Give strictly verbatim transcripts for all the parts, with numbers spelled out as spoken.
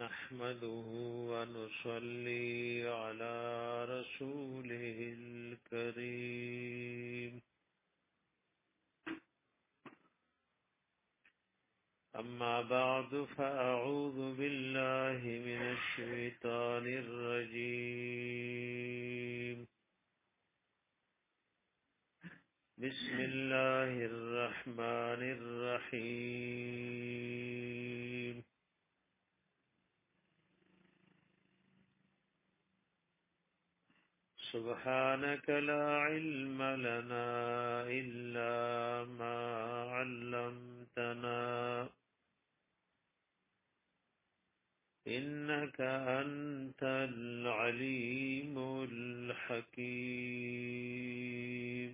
نحمده ونصلي على رسوله الكريم أما بعد فأعوذ بالله من الشيطان الرجيم بسم الله الرحمن الرحيم سبحانك لا علم لنا إلا ما علمتنا إنك أنت العليم الحكيم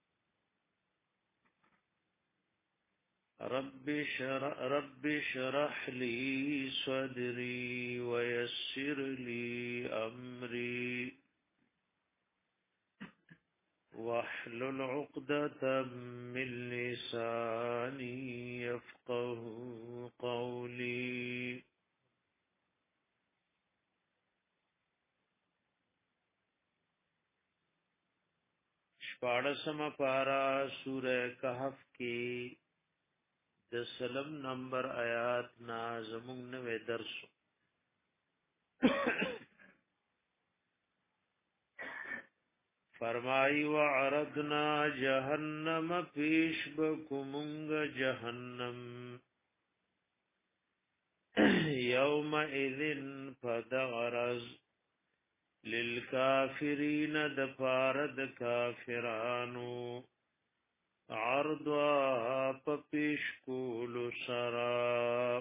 رب شرح, رب شرح لي صدري ويسر لي أمري واحلل عقدة من لساني يفقه قولي شپاڑسم پارا سورہ کہف کی دسلم نمبر آیات نا زمون نوے درسو فرمائی وعرضنا جہنم پیش بکمنگ جہنم یومئذ فدغرز للکافرین دپارد کافرانو عرضا پپیش کولو سرا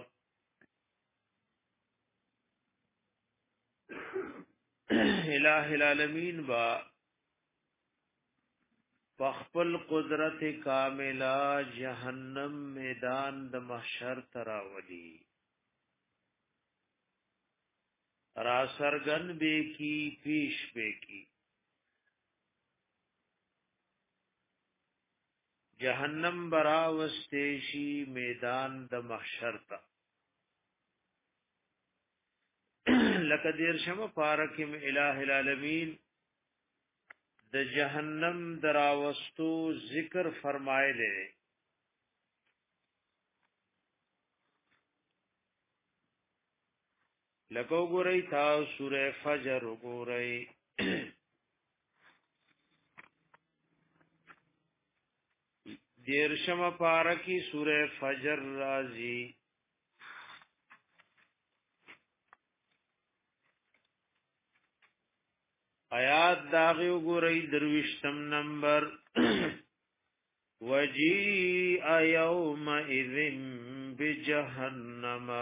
الہ العالمین با پخپل قدرت کاملہ جہنم میدان د محشر تراولی را سرگن بے کی پیش بے کی جہنم برا وستیشی میدان د محشر تا لقدیر شم پارکم الہ العالمین د جہنم دراوستو ذکر فرمائے لے لکو گرئی تا سورہ فجر گرئی دیرشم پارکی سورہ فجر رازی آیات داغیو گرئی دروشتم نمبر وجیء یومئذ بجہنم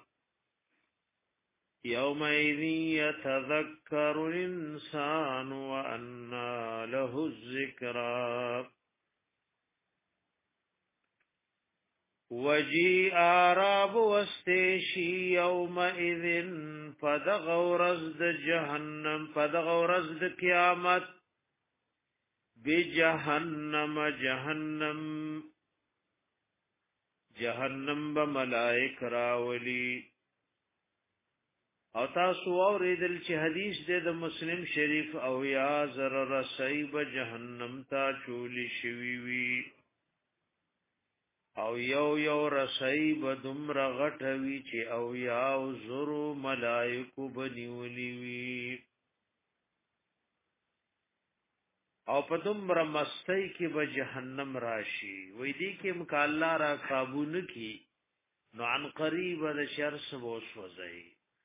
یومئذ یتذکر الانسان وأنى له الذکرى وجی آراب وستیشی یومئذ پدغورز د جہنم پدغورز د قیامت بجہنم جہنم جہنم بملائک راولی او تاسو اوریدل چې حدیث دے د مسلم شریف او یا زر رسئی بجہنم تا چولی شوی وی او یو یو رسئی بدم رغټوي چې او یا زرو ملائکو بنیولی وی او پدم رمستی کی به جهنم راشي وې دې کې مکالله را قابو نکی نو عن قریب د شر سبو سوځي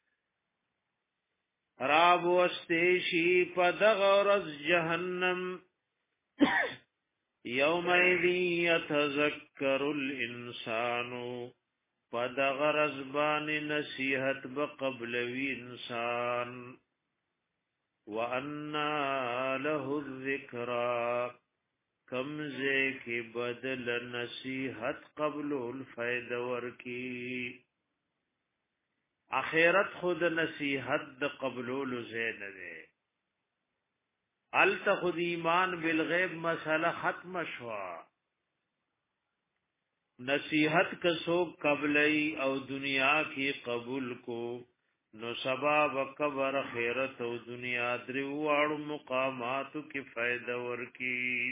راب واستیشی پدغرز جهنم یومئذ یتذکر الانسان پدغرز بان نصیحت بقبلوی انسان وَأَنَّى لَهُ الذِّكْرَى کمزے کی بدل نصیحت قبل الفید ورکی اخیرت خود نصیحت د قبول زید دے الت خود ایمان بالغیب مسئلہ ختم شوا نصیحت کسو قبلی او دنیا کی قبول کو نو سبب قبر خیرت او دنیا درو واړو مقاماتو کې فائدہ ورکی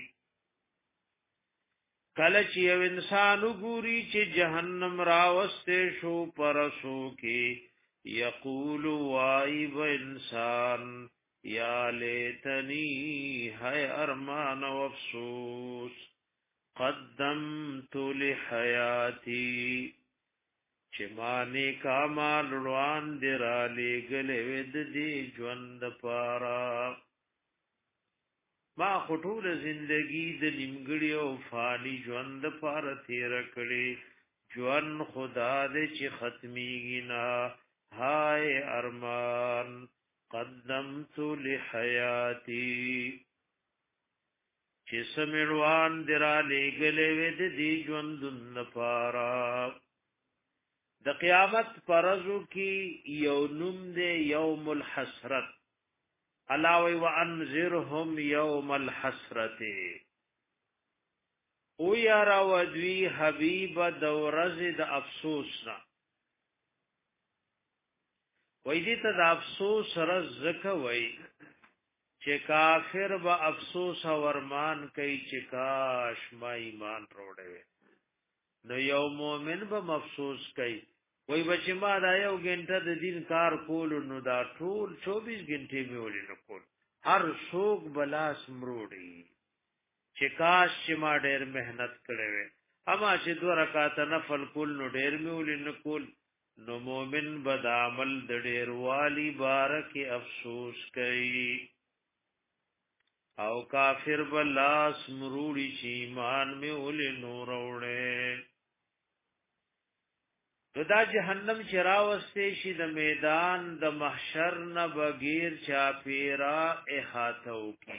کله چې یو انسان وګوري چې جهنم راوسته شو پرسو کې یقول وای و انسان یا لیتنی ہے ارمان و افسوس قدمت لحیاتی چې ما نیکا مال روان دی را لګلې ود دی ژوند پارا ما خټول زندگی د نیمګړی او فانی ژوند پارا تیر کړي ژوند خدا دې چې ختميږي نه هاي ارمان قدمت لحیاتی چې سمړوان دی را لګلې ود دی ژوند پارا د قیامت پرزو کی یو نوم دے یوم الحسرت علاوه وانذرهم یوم الحسرت او یارا ودوی حبیب دورز د افسوسنا وای دې ته د افسوس رز زکه وای چې کافر به افسوس ورمان کوي چې کاش ما ایمان وروړې نو یو مؤمن به افسوس کوي وای بچ ما دا یو غنټه د دین کار کول نو دا ټول چوبیس غنټې مې ولې نه کول هر څوک بلاس مروړي چې کاش چې ما ډېر مهنت کړې وې اما چې دوه رکعات نفل کول نو ډېر مې ولې نه کول نو مؤمن بد عمل د ډېر والی بارک افسوس کوي او کافر بلاس مروړي چې ایمان مې ولې نور وړې نو دا جهنم چراوسته شي د میدان د محشر نه بغیر چا پیرا احاتو کی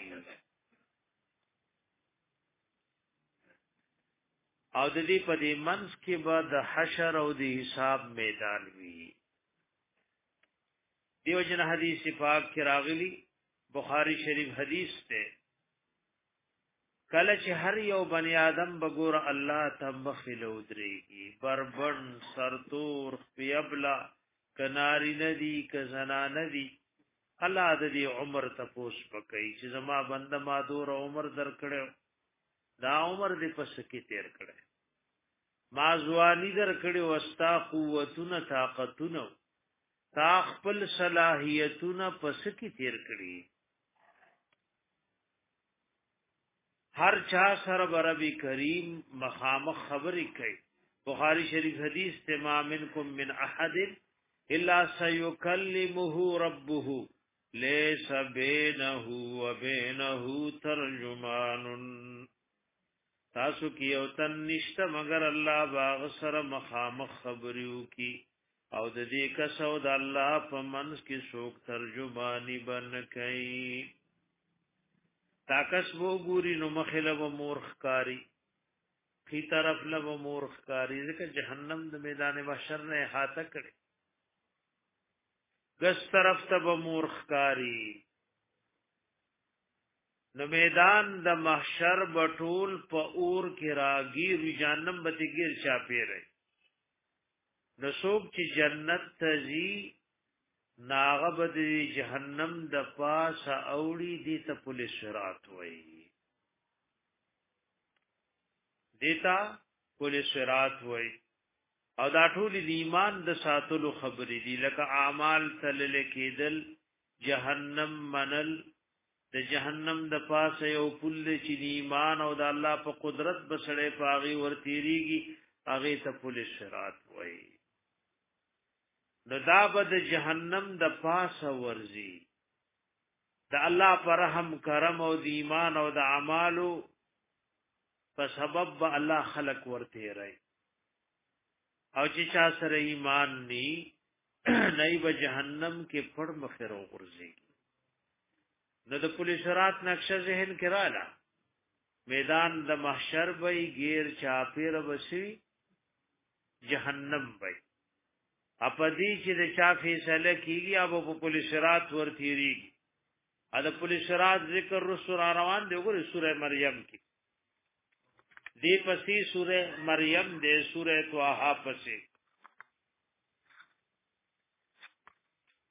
او د دې په دې منځ کې به د حشر او د حساب میدان وي دیو جن حدیث پاک کې راغلی بخاری شریف حدیث ته کله چې هر یو بنی آدم بګور الله ته مخلو درېږي بربن سرتور پیبلا کناری ندی ک زنا ندی الله د دې عمر تپوس پکې چې زما بنده ما دور عمر در کړو دا عمر دې پس کې تیر کړي ما ځواني در کړي واستا قوتونه طاقتونه تا خپل صلاحیتونه پس کې تیر کړي ہر چا سر بربی کریم مخامخ خبری کئی بخاری شریف حدیث تما منکم من احد الا سیکلمه ربه لیس بینه و بینه ترجمان تاسو کی او تن نشته مگر الله باغ سره مخامخ خبریو کی او د دې کسو د الله په منځ کې څوک ترجمانی بن کئی تاکس وو ګوري نو مخله و مورخ کاری کی طرف له و مورخ کاری ځکه جهنم د میدان محشر نه احاطه کړي ګس طرف ته و مورخ کاری نو میدان د محشر بټول په اور کې راګیر جهنم به تیر چا پیره نو څوک چې جنت ته ځي ناغبد جهنم د پاس اوړي دي ته پولیس شرات وای دیتا پولیس شرات وای او دا ټول د ایمان د ساتلو خبرې دي لکه اعمال تلل کېدل جهنم منل د جهنم د پاس یو پل چې د ایمان او د الله په قدرت بسړې پاغي ورتيريږي هغه ته پولیس شرات وای نو دا بد جهنم د پاس ورزي د الله پر رحم کرم او د ایمان او د اعمالو په سبب الله خلق ورته راي او چې چا سره ایمان ني نه به جهنم کې پړ مخرو ورزي نو د پولیس رات نقشه ذهن کې رااله میدان د محشر وای غیر چاپیر وسی جهنم وای اپدی چې د چا فیصله کیږي او په پولیس رات ورتيريږي ا د پولیس رات ذکر رسول روان دی وګوره سوره مریم کې دی پسې سوره مریم دی سوره طه پسې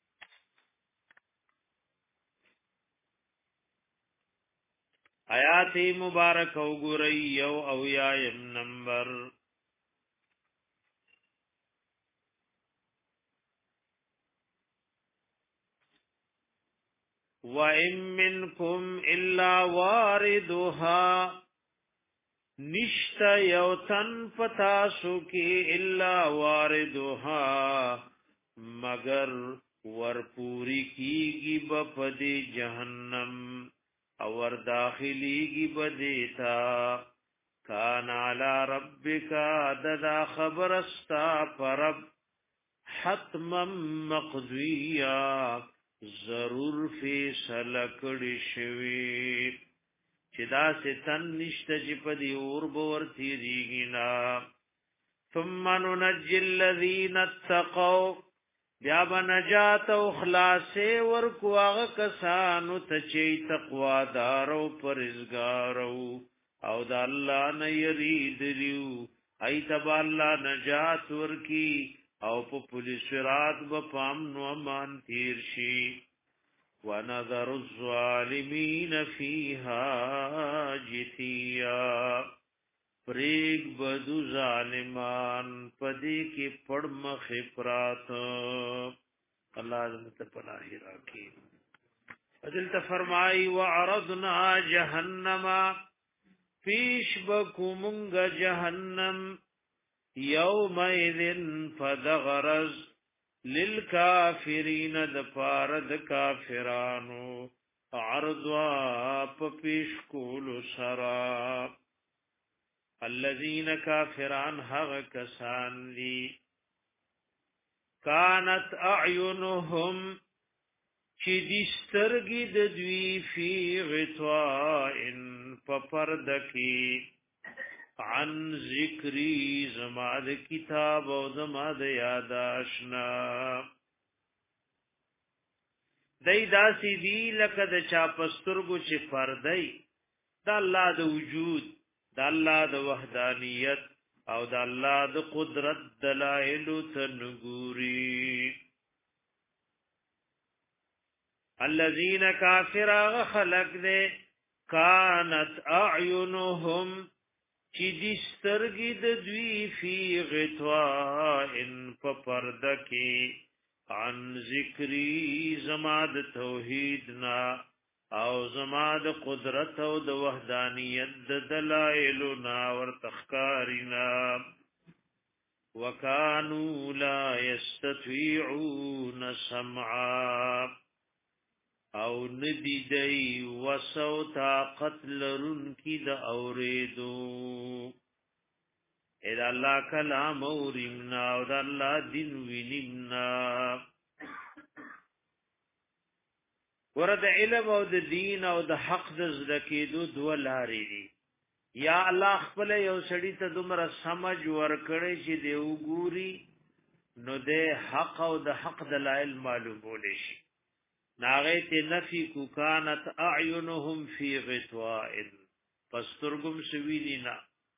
آیات مبارک وګورئ یو او یایم نمبر وَإِن مِّنكُمْ إِلَّا وَارِدُهَا نِشْتَ يَوْتَن پتاسو کی إِلَّا وَارِدُهَا مگر ورپوری کیگی بپدی جہنم اور داخلیگی بدیتا کان علی ربکا ددا خبرستا پرب حتما مقضیہ ضرور فیصله کړی شوی چې دا ستن نشته چې په دی اور باور تیریږي نا ثم ننجي الذين اتقوا بیا بنجات او خلاص ورکو هغه کسانو ته چې تقوا دار او پرهیزګارو او د الله نه یریدلیو ایت بالله نجات ورکی او په پولیس رات به پام نو مان تیر شي ونذر الظالمین فیها جثیا پریگ بدو ظالمان پدی کی پړم خپرات الله دې ته پناه راکړي اذل ته فرمای وعرضنا جهنم پیش بکومنگ جهنم یومئذ فدغرز للکافرین دپارد کافرانو عرضوا پپیش کولو سرا الذین کافران حق کسان لی کانت اعینهم چی دسترگی ددوی فی غطائن پپردکی عن ذکری زما د کتاب او زما د یاد آشنا دای داسی دی لکه د چا پسترګو چې پردای د الله د وجود د الله د وحدانیت او د الله د قدرت دلایل تنګوري الذين كافر خلق دے كانت اعینهم چی دسترگی دوی فی غطوائن پپردکی عن ذکری زماد توحیدنا او زماد قدرت او د وحدانیت د دلائلنا ورتخکارنا وکانو لا یستطیعون سمعا او ندی دی وسو طاقت لرن کی دا اوریدو اید اللہ کلام اوریمنا او دا اللہ دین وینمنا ورد علم او د دین او د حق د زدکیدو دو لاری دی یا الله خپل یو سړی ته دومره سمج ورکړي چې دی وګوري نو د حق او د حق دلایل معلومول شي ناغیت نفی کو کانت اعینهم فی غطوائن پسترگم سویلینا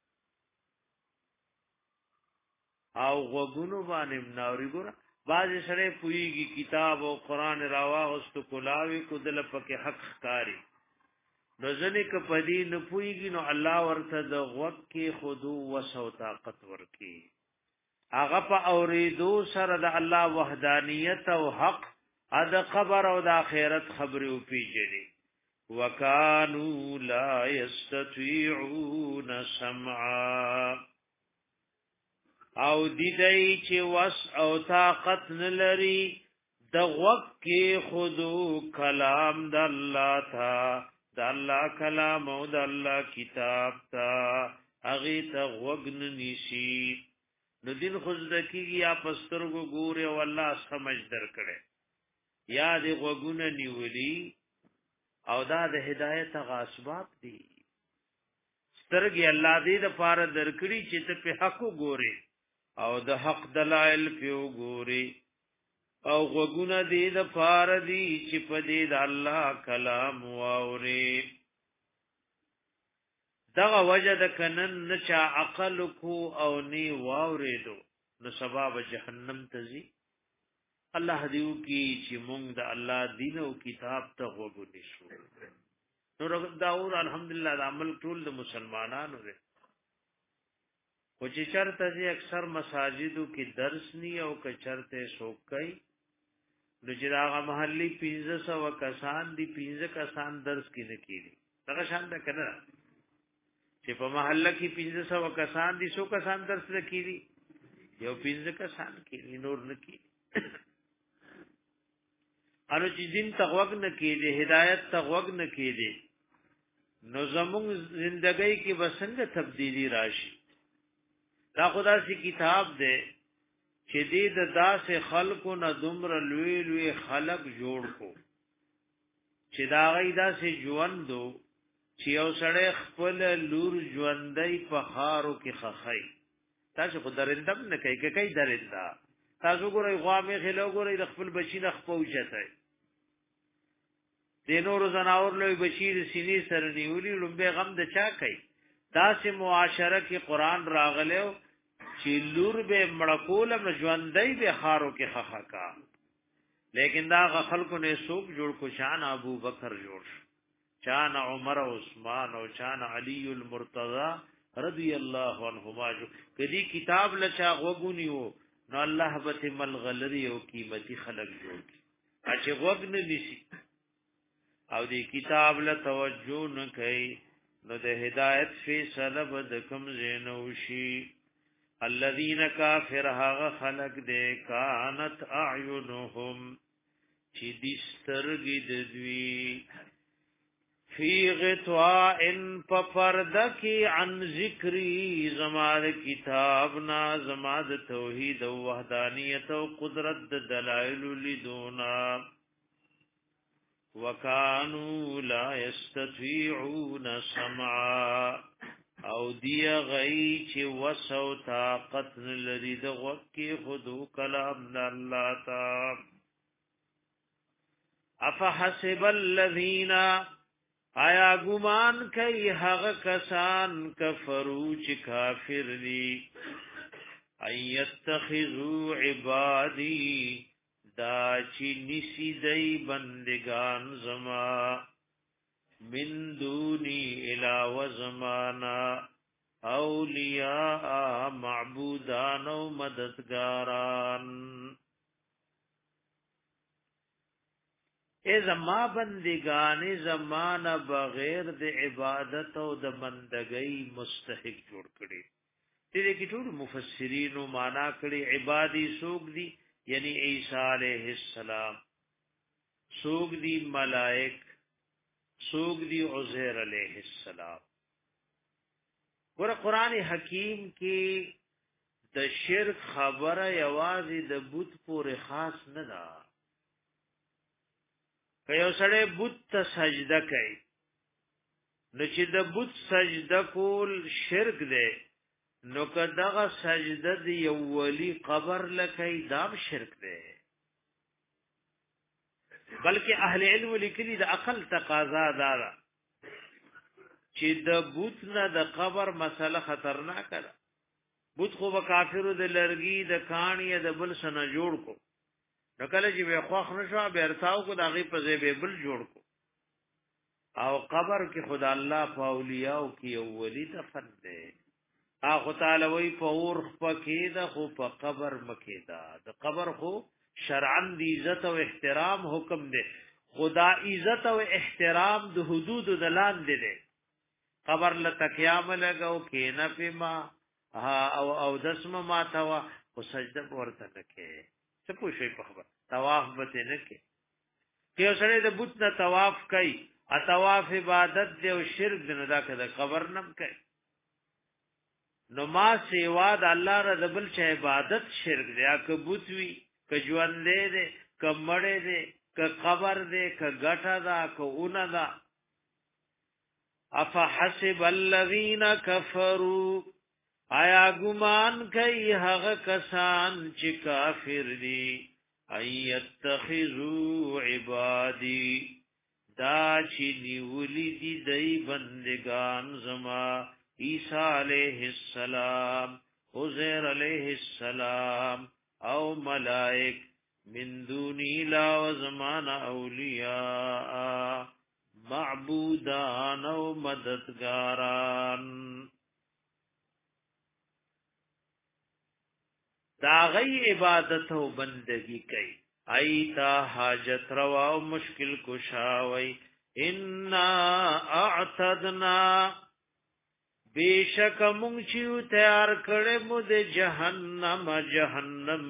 او غگونو بانم ناوری گورا بعض سره پویگی کتاب و قرآن راواغستو کلاوی کو دل پک حق خکاری نو زنی که پدی نپویگی نو اللہ ورته د غوگ کی خودو وسو طاقت ورکی آغا پا اوریدو سر د اللہ وحدانیت و حق اد قبر او د اخرت خبر او پیجری وکانو لا یستطيعون سمعا او دیدای چې وس او طاقت نلري د وق کې خودو کلام د الله تا د الله کلام او د الله کتاب تا اغه ته وغن نشي نو دین خود دکی یا پسترګو ګوره او الله سمجھ درکړي یا دی غوگونه نیولی او دا د هدایت غاسباب دی سترګي الله دې د پاره درکړي چې ته په حق ګوري او د حق دلایل په ګوري او غوگونه دې د پاره دی چې په دې د الله کلام واوري دا وجد کنن نچا عقل کو او نی واورېدو نو سبب جهنم تزي الله دیو کی چې مونږ د الله دین او کتاب ته وګورې شو نو داور الحمدلله د عمل ټول د مسلمانانو دی او چې چرته چې اکثر مساجدو کې درس نی او که چرته سوکای نو چې هغه محلي پنځه سوه کسان دي پنځه کسان درس کې نه کیږي دا شان ده کنه چې په محله کې پنځه سوه کسان دي سو کسان درس نه کیږي یو پنځه کسان کې نور نه کیږي انو چې دین تغوګ نه کیږي هدایت تغوګ نه کیږي نو زموږ ژوندۍ کې وسنګ تبدیلی راشي دا خدا سي کتاب ده چې دې د داسې خلکو نه دومره لوی لوی خلق جوړ کو چې دا غي داسې ژوندو چې یو سړی خپل لور ژوندۍ په خارو کې خخای تاسو خو درندم نه کوي کې کوي درندا تاسو ګورئ غوامه خلو ګورئ د خپل بچی نه خپوجته د نور زناور لوی بشیر سینې سره نیولې لومبه غم د چا کوي داسې معاشره کې قران راغلو چې لور به مړکول ژوندۍ به خارو کې خخکا لیکن دا خلکو نه سوق جوړ کو شان ابو بکر جوړ شان عمر او عثمان او شان علی المرتضی رضی الله عنهما جو کدی کتاب لچا غوګونیو نو الله به ملغلری او قیمتي خلق جوړ اچ غوګ نه نشي او دی کتاب له توجه نه کوي نو د هدایت فیصله بد کم زینوشي الذين كافر هغه خلق دې کانت اعینهم چې دسترګې د دوی فی غطاء پپردکی عن ذکری زماد کتابنا زماد توحید و وحدانیت و قدرت دلائل لدونا وکانو لا یستطیعون سمعا او دی غی چې وسو طاقت لري د وکی خودو کلام الله تا افحسب الذین آیا ګمان کوي هغه کسان کفرو چې کافر دي ايتخذوا عبادي دا چې نسی دی بندگان زما من دونی الہ زمانا اولیاء معبودان و مددگاران اے زما بندگان زمانہ بغیر د عبادت او د بندګۍ مستحق جوړ کړي دې کې ټول مفسرین معنا کړي عبادی سوق دي یعنی عیسی علیہ السلام سوق دي ملائک سوق دی عزیر علیہ السلام ور قرآن حکیم کې د شرک خبره یوازې د بت پورې خاص نه ده که یو سړی بت ته سجده کوي نو چې د بت سجده کول شرک دی نو که دغه سجده دی یو ولی قبر لکای دام شرک دی بلکې اهل علم لیکلي د عقل تقاضا دارا چې د بوت نه د قبر مسله خطرناک ده بوت خو به کافرو د لرګي د کانی د بل سره جوړ کو نو کله چې به خوښ نشو به ارتاو کو دغه په ځای به بل جوړ کو او قبر کې خدا الله په اولیاء او کې ولی دفن ده اخو تعالی وی په اور پکې ده خو په قبر مکې ده د قبر خو شرعاً دی عزت او احترام حکم دے خدا عزت او احترام د حدود دلان دے دے قبر لتقیام لگاو کینا پیما او او دسم ما توا او سجده ورته نکے څه پوښي په خبر طواف به نه کې که سره د بت نه طواف کوي ا طواف عبادت دی او شرک دی نه دا کده قبر نم کوي نو ما سیوا د الله رب بل چ عبادت شرک دی ا کبوت وی ک ژوند دې ک مړې دې ک قبر دې ک غټه دا ک اون دا افحسب الذين كفروا آیا ګمان کوي هغه کسان چې کافر دي ايتخذوا عبادي دا چې نیولی دي دای بندگان زما عیسی علیہ السلام عزیر علیہ السلام او ملائک من دونی لا و زمان اولیاء معبودان او مددگاران دا غي عبادت او بندگی کوي ایتا حاجت روا او مشکل کشاوي ان اعتدنا بیشک مونږ چې تیار کړې مو د جهنم جهنم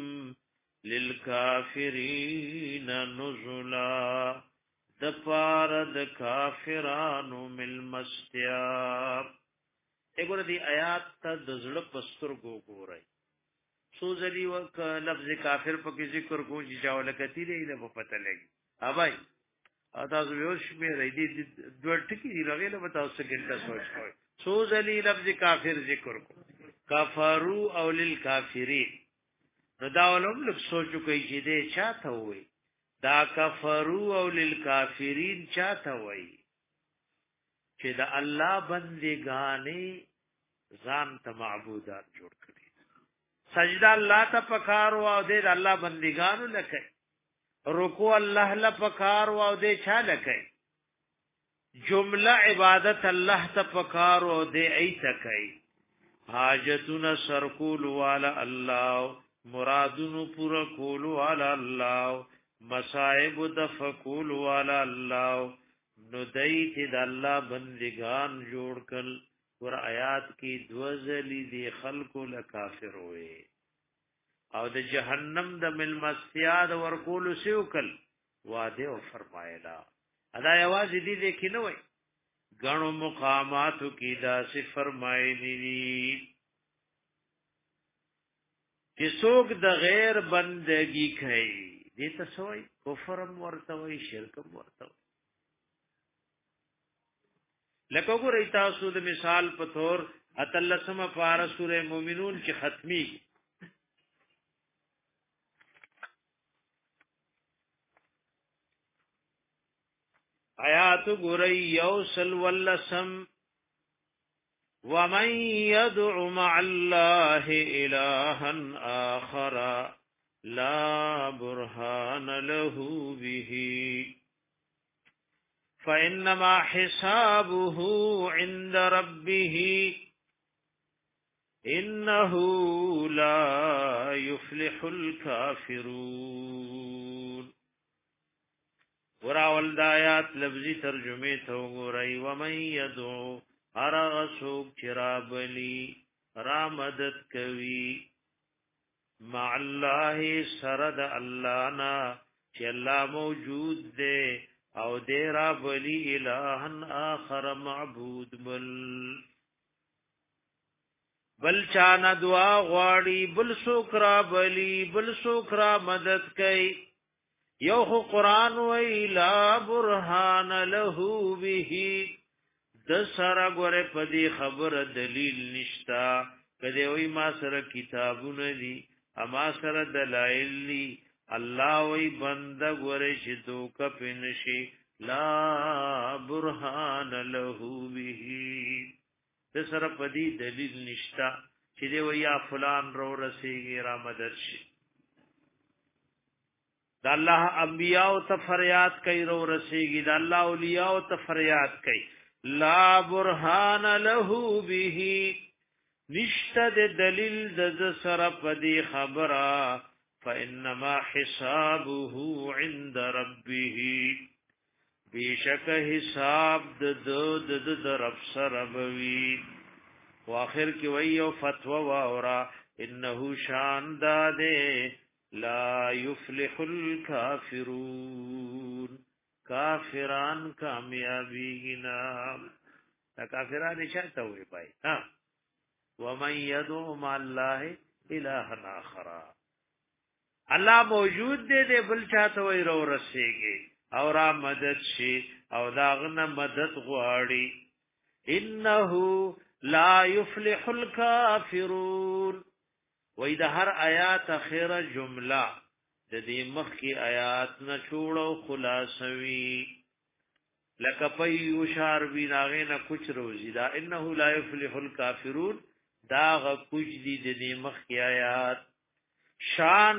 للکافرین نزلا د پار د کافرانو مل مستیاب وګوره دی آیات ته د زړه پستر کو ګورای سو ځلی وک لفظ کافر په کې ذکر کو چې چاول کتی دی له پته لګي اوبای اته زو شمه ری دي دوه ټکی دی لغې له تاسو ګنده سوچ کوئ سو ځلی لفظ کافر ذکر کو کفروا او للکافرین نو دا ولوم لږ سوچو کوي چې دې چاته وي دا کفروا او للکافرین چاته وي چې دا الله بندګانې ځان ته معبودات جوړ کړي سجده الله ته پکار او دې الله بندګانو لکه رکوع الله له پکار او دې چا لکه جمله عبادت الله ته پکار او دې ایت کوي حاجتنا سرکول والا الله مرادونو پورا کول والا الله مصائب دفقول والا الله نو دیت د الله بندگان جوړ کل ور آیات کې دوزلی دی خلق ل کافر وي او د جهنم د ملمستیاد ور کول سیوکل واده او فرمایلا ادا आवाज دې دې کې نه وای غنو مقاماتو کې دا سی فرمایلی دي چې څوک د غیر بندگی کوي دې ته سوې کفرم ورته وي شرکم ورته لکه وګورئ تاسو د مثال په تور اتلسمه پارا سوره مومنون کې ختمي آیات ګورئ یوسل ولسم ومن يدع مع الله إلها آخر لا برهان له به فإنما حسابه عند ربه إنه لا يفلح الكافرون وراول دایات لفظی ترجمه ته وګورئ ومن يدعو ارغسوک چرابلی را مدد کوي مع الله سرد الله نا چې الله موجود دی او دیرا بلی الہن آخر معبود بل بل چانا دعا غواړي بل سوکرا بلی بل سوکرا مدد کوي یو خو قران وی لا برهان له به د سره غره پدی خبر دلیل نشتا کله وی ما سره کتابونه دي اما سره دلایل دي الله وی بنده غره چې دوک پنشي لا برهان له به د سره پدی دلیل نشتا چې دی وی یا فلان رو رسیږي را مدد شي د الله انبیاء او ته فریاد کوي رو رسیږي د الله اولیاء او ته فریاد کوي لا برهان له به نشته د دلیل د سره پدی خبره فانما حسابه عند ربه بیشک حساب د د د رب سره بوي واخر کې ویو فتوا واورا انه شان داده لا يفلح الكافرون کافران کامیابی گنا دا کافران چاہتا ہوئے پائی ہاں ومن يدعو مع الله الها آخر الله موجود دے دے بل چاہتا ہوئے رو رسیگی او را مدد شي او داغنه مدد غواړي انه لا يفلح الكافرون وې د هر آیات اخیره جمله د دې مخ کی آیات نه چھوڑو خلاصوي لکه پي وشار وی ناغه نه کچھ روزي دا انه لا يفلح الكافرون دا غ کچھ دي د دې مخ کی آیات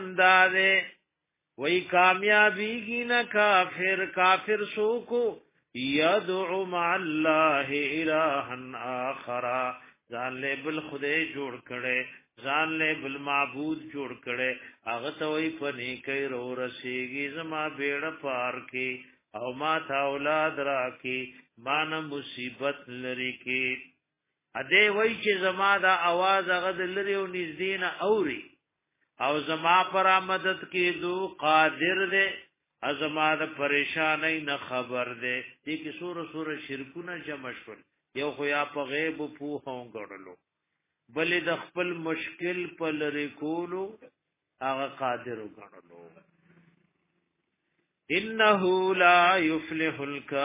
شاندار وی کامیابی کی نہ کافر کافر سو کو یدعو مع الله الها آخر ځان له بل خدای جوړ کړي ځان له بل معبود جوړ کړي هغه ته وي پني کوي رو رسیږي زما بیړه پار کې او ما تا اولاد را کې مان مصیبت لري کې اده وای چې زما دا आवाज هغه د لري او نږدې نه اوري او زما پر مدد کې دو قادر دے ازما د پریشانای نه خبر دے دې کې سور سور شرکونه جمع شول یو خو یا په غیب په هون غړلو بلې د خپل مشکل په لری کولو هغه قادر غړلو انه لا يفلح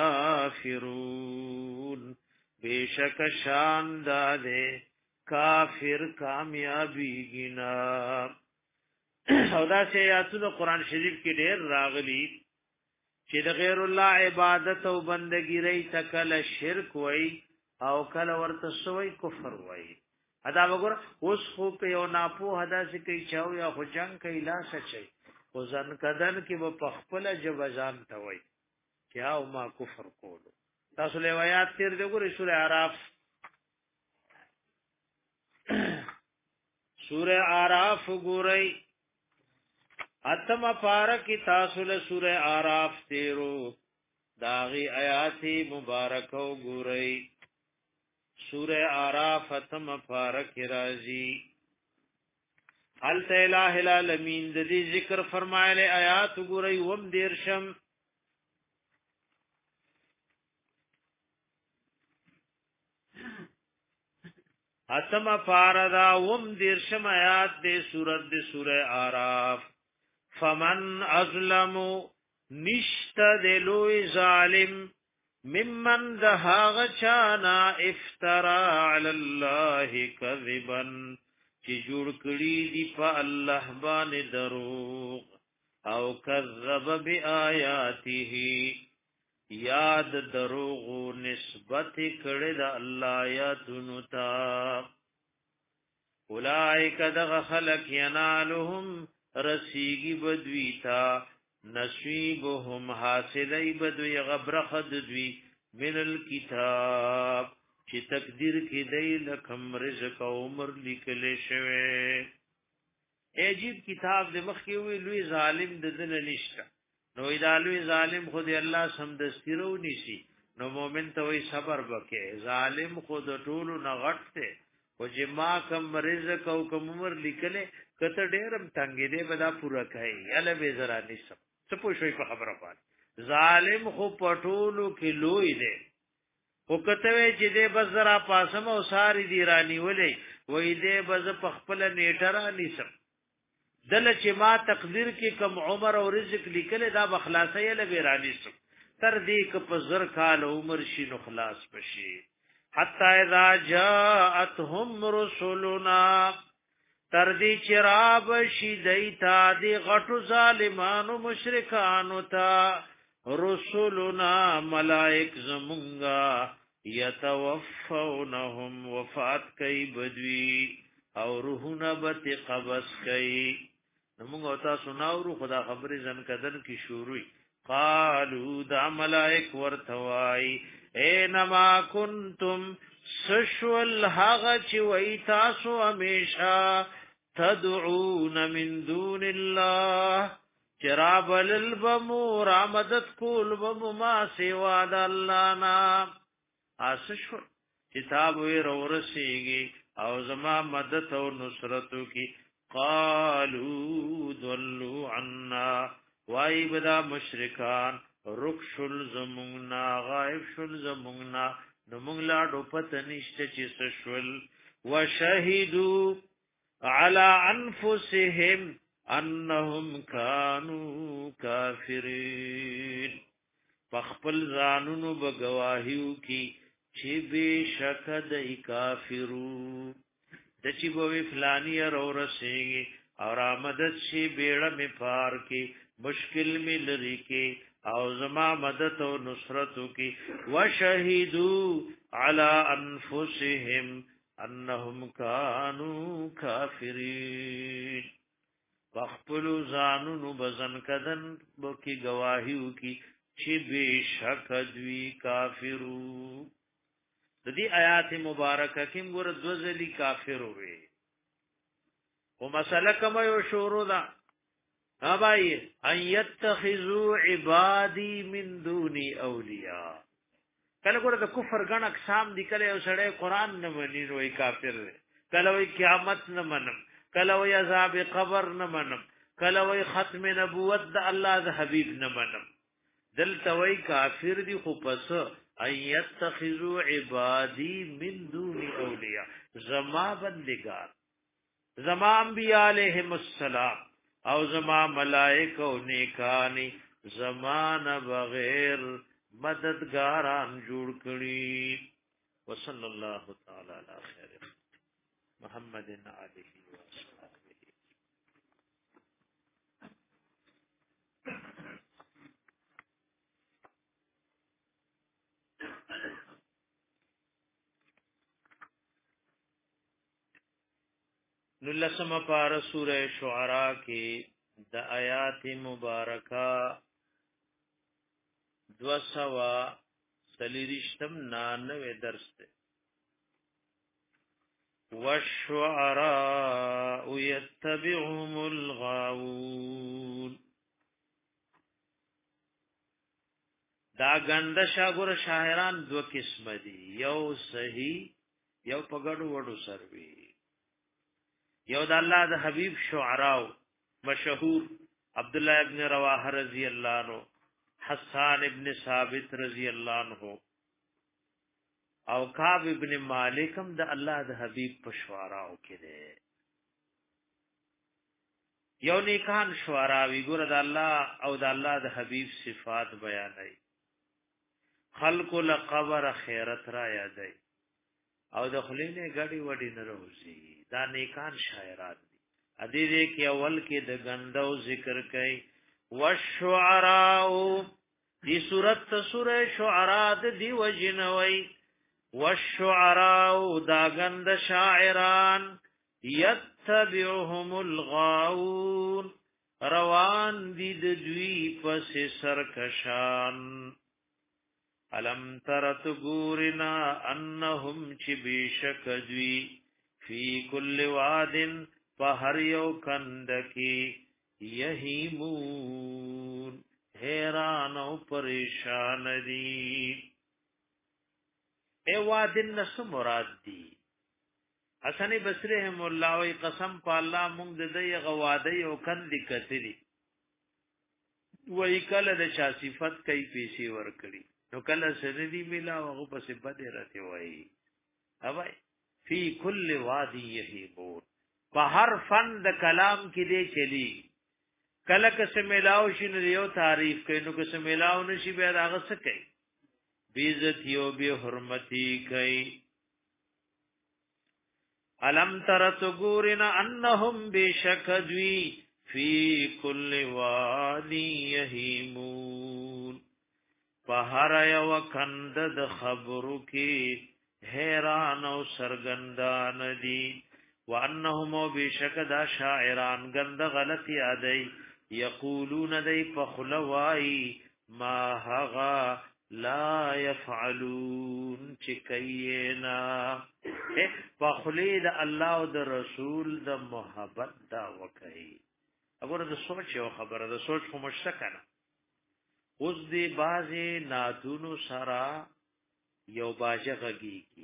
الكافرون بیشک شان داده کافر کامیابی گنا او دا چې آیاتونه قران شریف کې ډېر راغلي چې د غیر الله عبادت او بندګی ری تکل شرک وای او کله ورته سوی کفر وای ادا وګور اوس خو په یو ناپو هدا چې کوي چاو یا خو جنگ کوي لا سچي خو ځن کدن کې په خپل جوازان ته وای چاو ما کفر کولو تاسو له آیات تیر دغه سورہ اعراف سورہ اعراف ګورئ اتم پارک تاسو له سورہ اعراف تیرو داغي آیات مبارکو ګورئ سورہ اعراف اتم پارک راضی الته الہ العالمین د دې ذکر فرمایله آیات ګورئ وم دیرشم اتم پاردا وم دیرشم آیات دے سورت دے سورہ آراف فمن ازلم نشت دلوی ظالم ممن دهاغ چانا افترا علی اللہ کذبا چی جوڑ کری دی پا اللہ بان دروغ او کذب بی آیاته یاد دروغ نسبت کړه د الله آیاتونو ته اولائک دغ خلق ینالهم رسیگی بدویتا نصیبهم حاصلی بدوی غبرخد دوی من الكتاب چې تقدیر کې دی لکم رزق او عمر لیکل شوی عجیب کتاب د مخ کې وی لوی ظالم د دن نشته نو ایدالوی ظالم خود الله سم دستیرو نیسی نو مومن ته وی صبر وکي ظالم خود ټولو نه غټته او چې ما کم رزق او کم عمر لیکله کته ډیرم تنګې دې بدا پورا کوي اله به زرا نشم څه پوښوي په خبره باندې ظالم خو پټولو کې لوی دی او کته وی چې دې بزرا پاسم او ساری دی رانی ولې وې دې بز په خپل نیټرا نشم دل چې ما تقدیر کې کم عمر او رزق لیکل دا بخلاصي له بیرانی سم تر دې ک په زر کال عمر شي نو خلاص بشي حتا اذا جاءتهم رسلنا تر دې چراب شي دیتا دې غټو ظالمانو مشرکانو تا رسلنا ملائک زمونگا یتوفونهم وفات کئی بدوی او روحنا بت قبض کئی نمونږ او تاسو ناورو خدا خبرې زن کدن کی شروعي قالو دا ملائک ورتوای اینما کنتم سشول هغه چې وای تاسو همیشه تدعون من دون الله چراب للبمور مدد کول بم ما سوا د الله نا اسشو کتاب وی ورسیږي او زما مدد او نصرتو کی قالوا ضلوا عنا وای بدا مشرکان رخصل زمونا غائب شل زمونا نمونږ لا ډوپت نشته چې سشول وشهدوا على انفسهم انهم كانوا كافرين فخپل ځانونو بګواهیو کی چې بشک دای کافرو د چې بوې فلانی اور رسېږي اور آمدد شي بیړه می پار کې مشکل می لري کې او زما مدد او نصرتو کې وشهدوا على انفسهم انهم كانوا كافرين فخپل ځانونو بزن کدن بو کې گواهیو کې چې بشک دوی کافرو. د دې آیات مبارکه کې موږ د ځلې کافر وې او مسله کومه یو شروع ده ابای ان يتخذوا عبادي من دوني اولیاء. کله ګوره د کفر غن اقسام دي، کله یو سړی قران نه مني نو کافر دی، کله وی قیامت نه منم، کله وی عذاب قبر نه منم، کله وی ختم نبوت د الله د حبیب نه منم. دلته وی کافر دی خو پس ان يتخذوا عبادي من دون اولیاء، زما بندگان، زما انبیاء علیہم السلام او زما ملائکه او نیکانی زمان بغیر مددگاران جوړ کړي. وصلی الله تعالی علی خیر محمد علیه وصحبه. نلسم پار سورہ شعراء کی د آیات مبارکہ دو سوا سلیرشتم نانوے درس دے. والشعراء يتبعهم الغاوون. دا گنده شاگر شاعران دو قسم دی، یو صحیح یو پگڑو وڑو سروی. یو د الله د حبیب شعراء مشهور عبداللہ ابن رواحہ رضی اللہ عنہ، حسان ابن ثابت رضی اللہ عنہ او کعب ابن مالکم د الله د حبیب په شعراء کې ده. یو نیکان شعراء وی ګور د الله او د الله د حبیب صفات بیانای، خلق لقبر خیرت را یادای او د خلینه غړي وړي نه روزي. دا نیکان شاعران دي. ادي دې کې اول کې د غندو ذکر کوي. والشعراء دي سورۃ سورہ شعراء دی وجنوي. والشعراء دا غند شاعران يتبعهم الغاوون روان دي د دوی پس سرکشان. علم ترت ګورنا انهم چې بشک دوی فی کل واد فهر یو کندکی یهیمون حیران او پریشان دی. اے وادن نس مراد دی. حسن بصری رحم الله وی قسم په الله مونږ د دې غواده یو کندی کتلی وی کله د چا صفت کوي پیسې ور کړی نو کله سندی ملا هغه په صفت راته وای. اوای فی کل وادی یهیمون، په هر فن د کلام کې دی چلی. کله که ملاو شنو یو تعریف کوي نو که ملاو نشي بیا هغه څه کوي، بیزت یو به حرمتی کوي. علم ترت ګورنا انهم بشکدوی فی کل وادی یهیمون، په هر یو کند د خبرو کې حیران او سرګندان دي. وانهم بشکدا شاعران گند غلط یادای یقولون دی پخلوای ما هغا لا يفعلون چکینا. پخلی د الله او د رسول د محبت دا وکي. وګوره د سوچ یو خبره د سوچ خو مشکنه. اوس دی بازي ناتونو سرا یو باجه غږی کی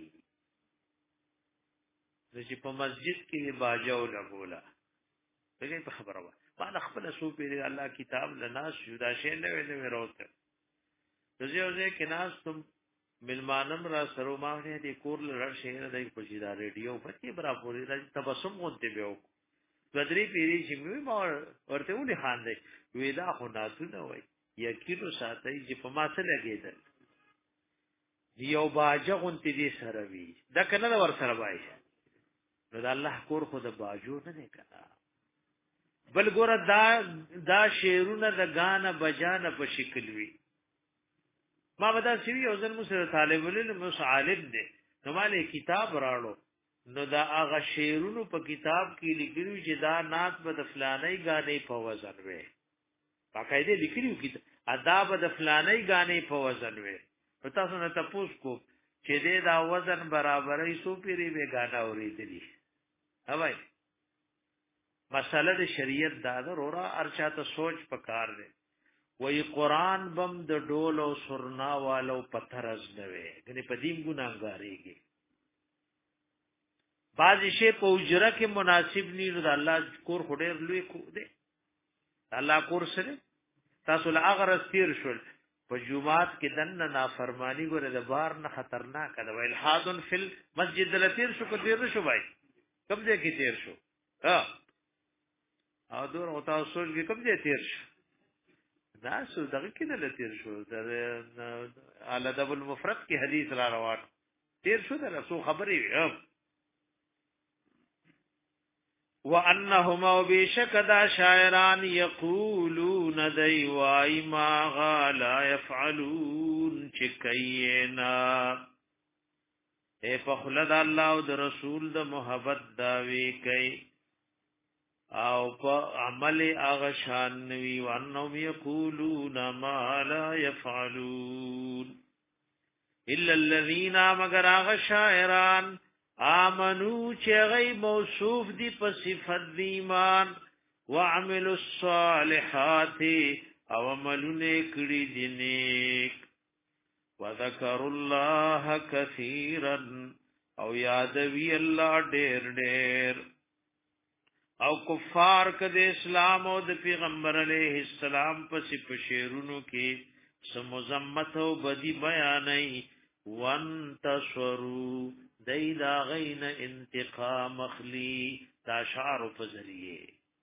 چې په مسجد کې باجه ولا بولا دغه په خبره و ما خپل سو په الله کتاب لناس جدا شي نه ویلې وروته زه یو ځای کې ناس تم ملمانم را سرو ما نه دي کور لړ شهر د پښیدا ریډیو په کې برابرې د تبسم غونته به وک بدري پیری چې مې ما ورته ونی خان دی ویدا خو ناسو نه وای یقینو ساتي چې په ما څه لګیدل یو باجه غونتی دي سره وی دا کنه ور سره وای نو د الله کور خو د باجو نه نه کړه بل ګوره دا دا شعرونه د غانه بجانه په شکل وی. ما ودا سی یو ځل مو سره طالب العلم مو عالم دی نو مالې کتاب راړو نو دا هغه شعرونو په کتاب کې لیکلو چې دا نات په فلانای غانې په وزن وی باقاعده لیکلو کې اداب د فلانې غانې په وزن وي په تاسو نه تاسو کو چې دې دا وزن برابرې سو پیری به غانا اوریدلی هاوای مسله د شریعت دا ضروره ارچا ته سوچ پکار دی وی قران بم د ډول او سرنا والو پتھرز نه وي غني پدیم ګناګاریږي بعضی شی په اجره کې مناسب ني نو الله کور خډیر لوی کو دی الله کور سره تاسو له اغه رستیر شول په جمعات کې دنه نافرمانی ګره د بار نه خطرناک ده ویل حادن فل مسجد لتیر شو کو تیر شو بھائی کب دې کې تیر شو ها او دور او تاسو سوچ کې کب دې تیر شو دا سو دغه کې نه لتیر شو د اعلی دبل المفرد کې حدیث را روان تیر شو دا سو خبرې وي وانهما بشکدا شاعران یقولون دی وای ما غلا يفعلون چکینا اے فخلد الله او د رسول د محبت داوی کوي او په عمل هغه شان وی وانهم یقولون ما لا يفعلون الا الذين مگر هغه شاعران آمنو چې غي موصوف دي په صفت د ایمان وعملوا الصالحات او عملونه کړي دي نیک وذكروا الله كثيرا او یادوي الله ډېر ډېر او کفار کده اسلام او د پیغمبر علیه السلام په صف شیرونو کې سمزمت او بدی بیانای وانتصروا دای دا غین انتقام اخلی دا شعر په ذریعه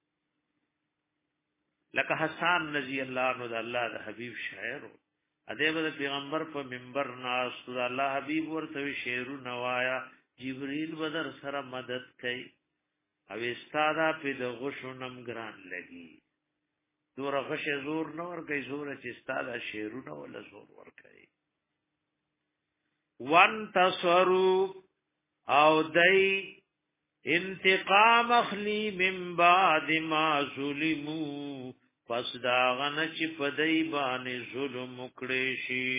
لکه حسان رضی الله عنه د الله د حبیب شاعر ادیب د پیغمبر په منبر ناس د الله حبیب ورته شعر نوایا جبرئیل بدر سره مدد کوي او استادا په د غشونم ګران لګي دور غش زور نور کوي زور چې استادا شعرونه ولا زور ور کوي وانتصروا او دای انتقام اخلی من بعد ما ظلمو پس دا غن چې پدای باندې ظلم وکړي شي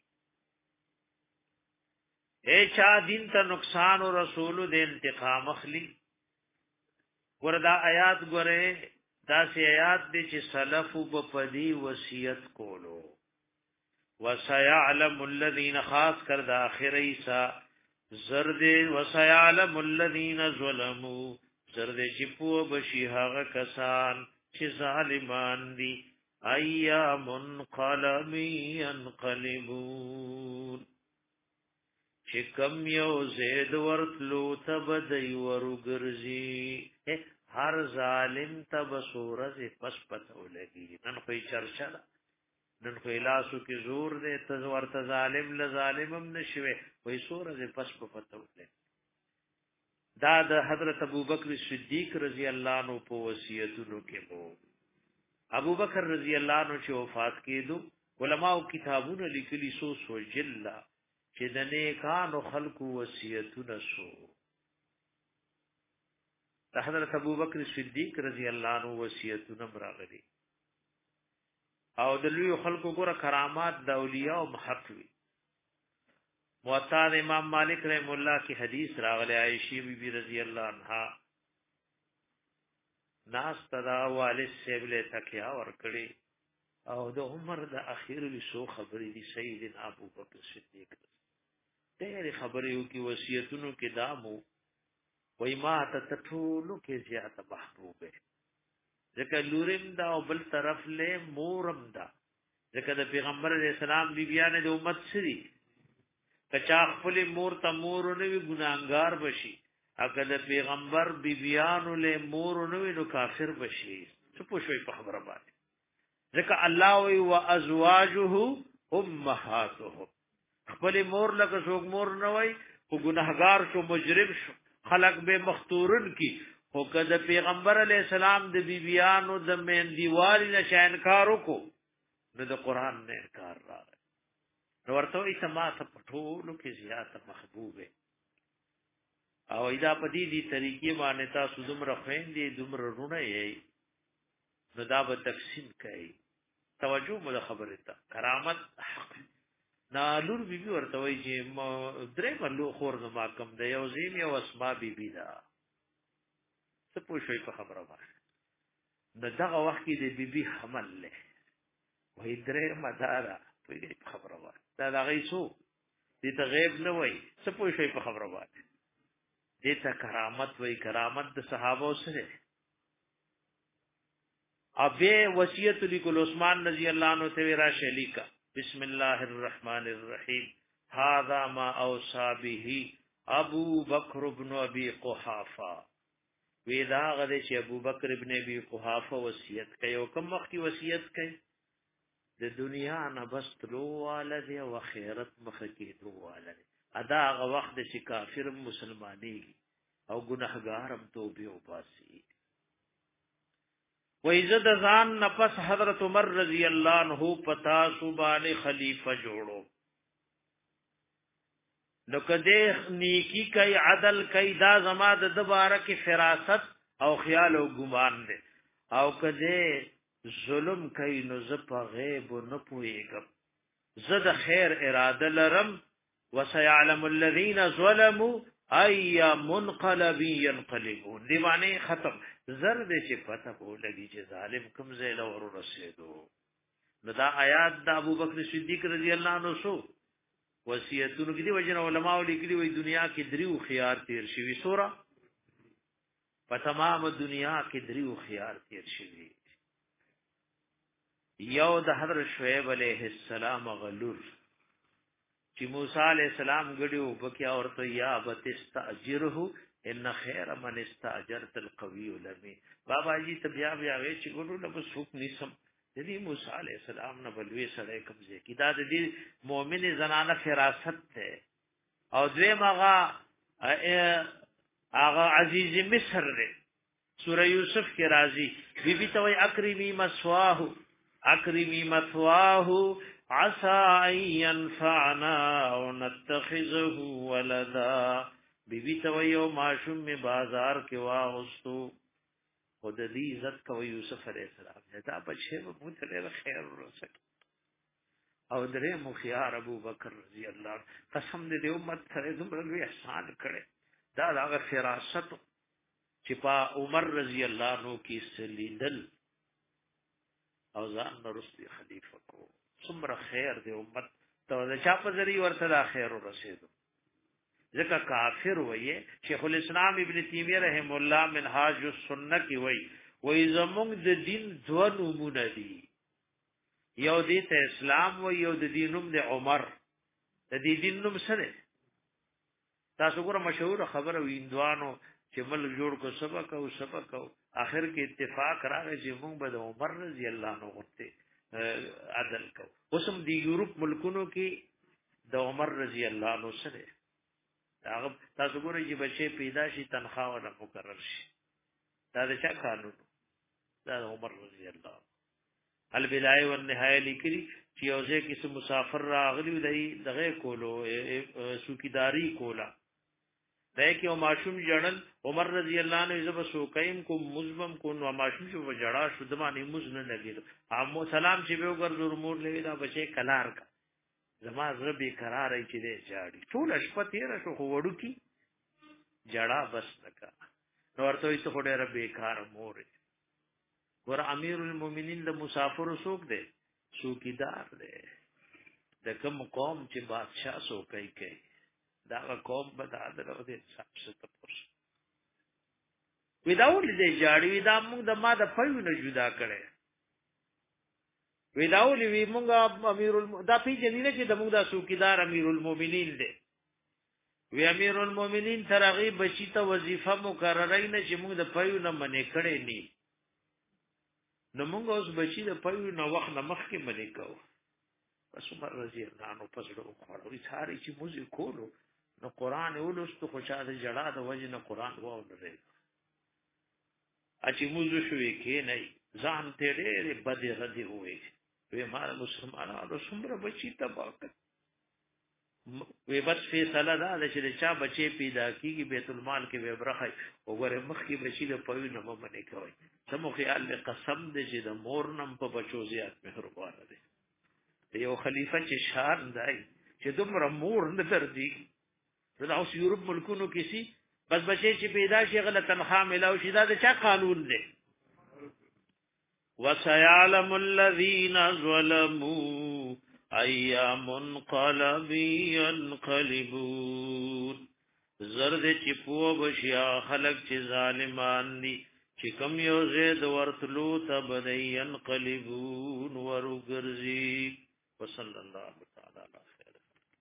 اے چا دین ته نقصان او رسول دې انتقام اخلی وردا آیات ګره دا سی آیات دې چې سلف په پدی وصیت کولو وسيعلم الذين خاص کر د اخریسا زرد وسيعلم الذين ظلموا زرد چې په بشي هغه کسان چې ظالمان دي ايام قلم ينقلبون چې کم یو زید ورتلو تبدی ورګرځي هر ظالم تب سورز پس پتو لګي نن خو چرچا نن خو لاسو کې زور دې ته ورته ظالم ل ظالمم نشوي وې سورز پس پتو لګي دا د حضرت ابوبکر صدیق رضی الله عنه په وصیتونو کې وو ابوبکر رضی الله عنه چې وفات کېدو علماء کتابونه لیکلي سو سو جلا چې د نیکانو خلقو وصیتونه شو حضرت ابوبکر صدیق رضی الله عنه وصیتونه راغلي او د لوی خلقو ګره کرامات د اولیاء او محق وی موطا امام مالک رحم الله کی حدیث راغله عائشہ بی بی رضی الله عنها ناس تدا والد سیبله تکیا ور کړی او د عمر د اخیر لسو خبرې دي سیدنا ابوبکر صدیق ډېر خبرې او کی وصیتونو کې دامو وای ما ته ټولو کې زیاته محبوبه ځکه لورم دا او بل طرف له مورم دا ځکه د پیغمبر علیہ السلام بیبیانه د امت سری کچا خپل مور ته مور نه وی ګناګار بشي اګه د پیغمبر بیبیانو له مور نه وی نو کافر بشي څه پوښوي په خبره باندې ځکه الله وی وازواجه امهاتهم خپل مور لکه څوک مور نه وای او ګناهګار شو مجرم شو خلق به مختورن کی او کده پیغمبر علی السلام د بیبیانو د مین دیوال نه انکار وکړو نو د قران نه انکار راغی نو ورته ای سما ته پټولو کې زیاته محبوبه او ایدا په دې دي طریقې باندې تاسو دومره خويندې دومره رونه یې نو دا به تقسیم کړي توجه مو خبره ته کرامت حق نالور بی بی ورته وای چې درې ملو خور زما کم دی یو زیم یو اسما بی بی دا څه پوښوي په خبره باندې نو دغه وخت کې د بی بی حمل له وای درې مدارا په خبره باندې دا دغه څو دې ته غیب نه وای څه پوښوي په خبره باندې دې ته کرامت وای کرامت د صحابه سره ابه وصیت لیکل عثمان رضی الله عنه ته را شلیکا بسم الله الرحمن الرحیم هذا ما اوصى به ابو بکر ابن ابي قحافه ودا غده چې ابو بکر ابن ابي قحافه وصیت کوي او کوم وخت وصیت کوي د دنیا نه بس تلو والده او خیرت مخکې دو والده ادا هغه وخت چې کافر مسلمانۍ او ګناهګارم توبه وباسي و عزت ځان نفس حضرت عمر رضی الله عنه پتا سبحان خلیفہ جوړو نو کده نیکی کوي عدل کوي دا زما د دوباره کې فراست او خیال او ګمان دي او کده ظلم کوي نو ز په غیب نه پويګم زد خیر اراده لرم وسيعلم الذين ظلموا اي منقلب ينقلبون دی باندې ختم زر دې چې پته ولګي چې ظالم کوم ځای له ور رسیدو نو دا آیات د ابو بکر صدیق رضی الله عنه شو وصیتونو کې دی وجنه علماء لیکلي وي دنیا کې دریو خيار تیر شوی سورہ په تمام دنیا کې دریو خيار تیر شوی یو د حضرت شعیب علیہ السلام غلور چې موسی علیہ السلام غړیو بکیا اورته یا بتستاجره ان خیر من استاجرت القوی لمی بابا جی تبیا بیا وی چې ګورو له سوق نسم د دې موسی علیہ السلام نه بلوي سره کمزې کی دا د دې مؤمن زنانه فراست ته او دوی مغه هغه عزیز مصر دی سوره یوسف کې راځي بی بی توي اکرمی مسواه اکرمی مثواه عسى ان ينفعنا ونتخذه ولدا بی بی تویو ماشوم می بازار کې واغستو خود دې عزت کوي یوسف علیہ السلام دا بچي په موږ ته خیر ورسک او درې مخيار ابو بکر رضی الله عنه قسم دې امت سره زموږ لوی احسان کړي دا هغه فراست چې په عمر رضی الله عنه کې سلیدل او ځان ورستي خلیفہ کو څومره خیر دې امت ته دا چا په ذری ورته خیر ورسېدو ځکه کافر وایي شیخ الاسلام ابن تیمیه رحم الله منهاج السنه کی وایي وایي زمونږ د دین دوه نمونه دي یو دې ته اسلام وایي یو د دینوم د عمر د دې دین نوم سره تاسو ګوره مشهور خبره ویندوانو چې مل جوړ کو سبق او سبق او اخر کې اتفاق راغی چې موږ به د عمر رضی الله عنه غوته عدل کو اوسم دی یورپ ملکونو کې د عمر رضی الله عنه سره هغه تاسو ګورئ چې بچي پیدا شي تنخواه ولا مقرر شي دا د چا قانون دا د عمر رضی الله البدايه والنهايه لیکلي چې اوځه کیسه مسافر راغلی دی دغه کولو سوکیداری کولا دا کې او ماشوم جړل عمر رضی الله عنه زب سوکایم کو مزمم کو نو ماشوم چې وجړا شو د باندې مز نه لګیدو امو سلام چې به وګرځور مور لوي دا بچي کلار کا زما زړه به قرار ای چې دې جاړي ټول شپه تیر شو خو وړو کی جړه بس نکا نو ورته یې څه ډېر بیکار مور ور امیر المؤمنین د مسافر سوق دی سوکیدار دی د کوم قوم چې بادشاہ سو کوي کوي دا قوم به د عدل او د انصاف څخه پوښ ویداول دې جاړي دا موږ د ما د پيو نه جدا کړي ویداول وی موږ امیر الم... دا پیجنې نه چې د موږ د سوکیدار امیر المؤمنین دی وی امیر المؤمنین ترغیب بچی ته وظیفه مقرره نه چې موږ د پيو نه منې کړي ني نو موږ اوس بچی د پيو نه وخت نه مخ کې منې کوو پس عمر رضی الله عنه پس له خوړوي ساري چې موږ کولو نو قران ولست خو چا د جړه د وجه نه قران وو نه دی اچي موږ شوې کې نه ځان ته ډېر بد ردی وې وې ما مسلمانانو څومره بچی تباہ کړ وی بس فیصله ده چې چا بچي پیدا کیږي بیت المال کې به برخه وګوره مخ کې بچي د پوی نه باندې کوي سمو خیال له قسم دې چې د مور نم په بچو زیات مهربان دي یو خلیفہ چې شان دی چې دومره مور نه دردي دا اوس یورپ ملکونو کې سي بس بچي چې پیدا شي غلط تنخواه ملاو شي دا د چا قانون دی وسيعلم الذين ظلموا ايام منقلب ينقلبون زرد چې پو بشیا خلق چې ظالمان دي چې کم یو زید ورتلو تبدین قلبون ورغرزی وصلی الله تعالی علی خیر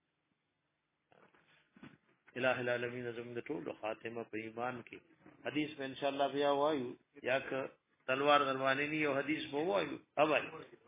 الہ العالمین زموږ ټول خاتمه په ایمان کې حدیث میں ان شاء الله بیا وایو یا ک تلوار دروانی یو حدیث مو وایو اوبای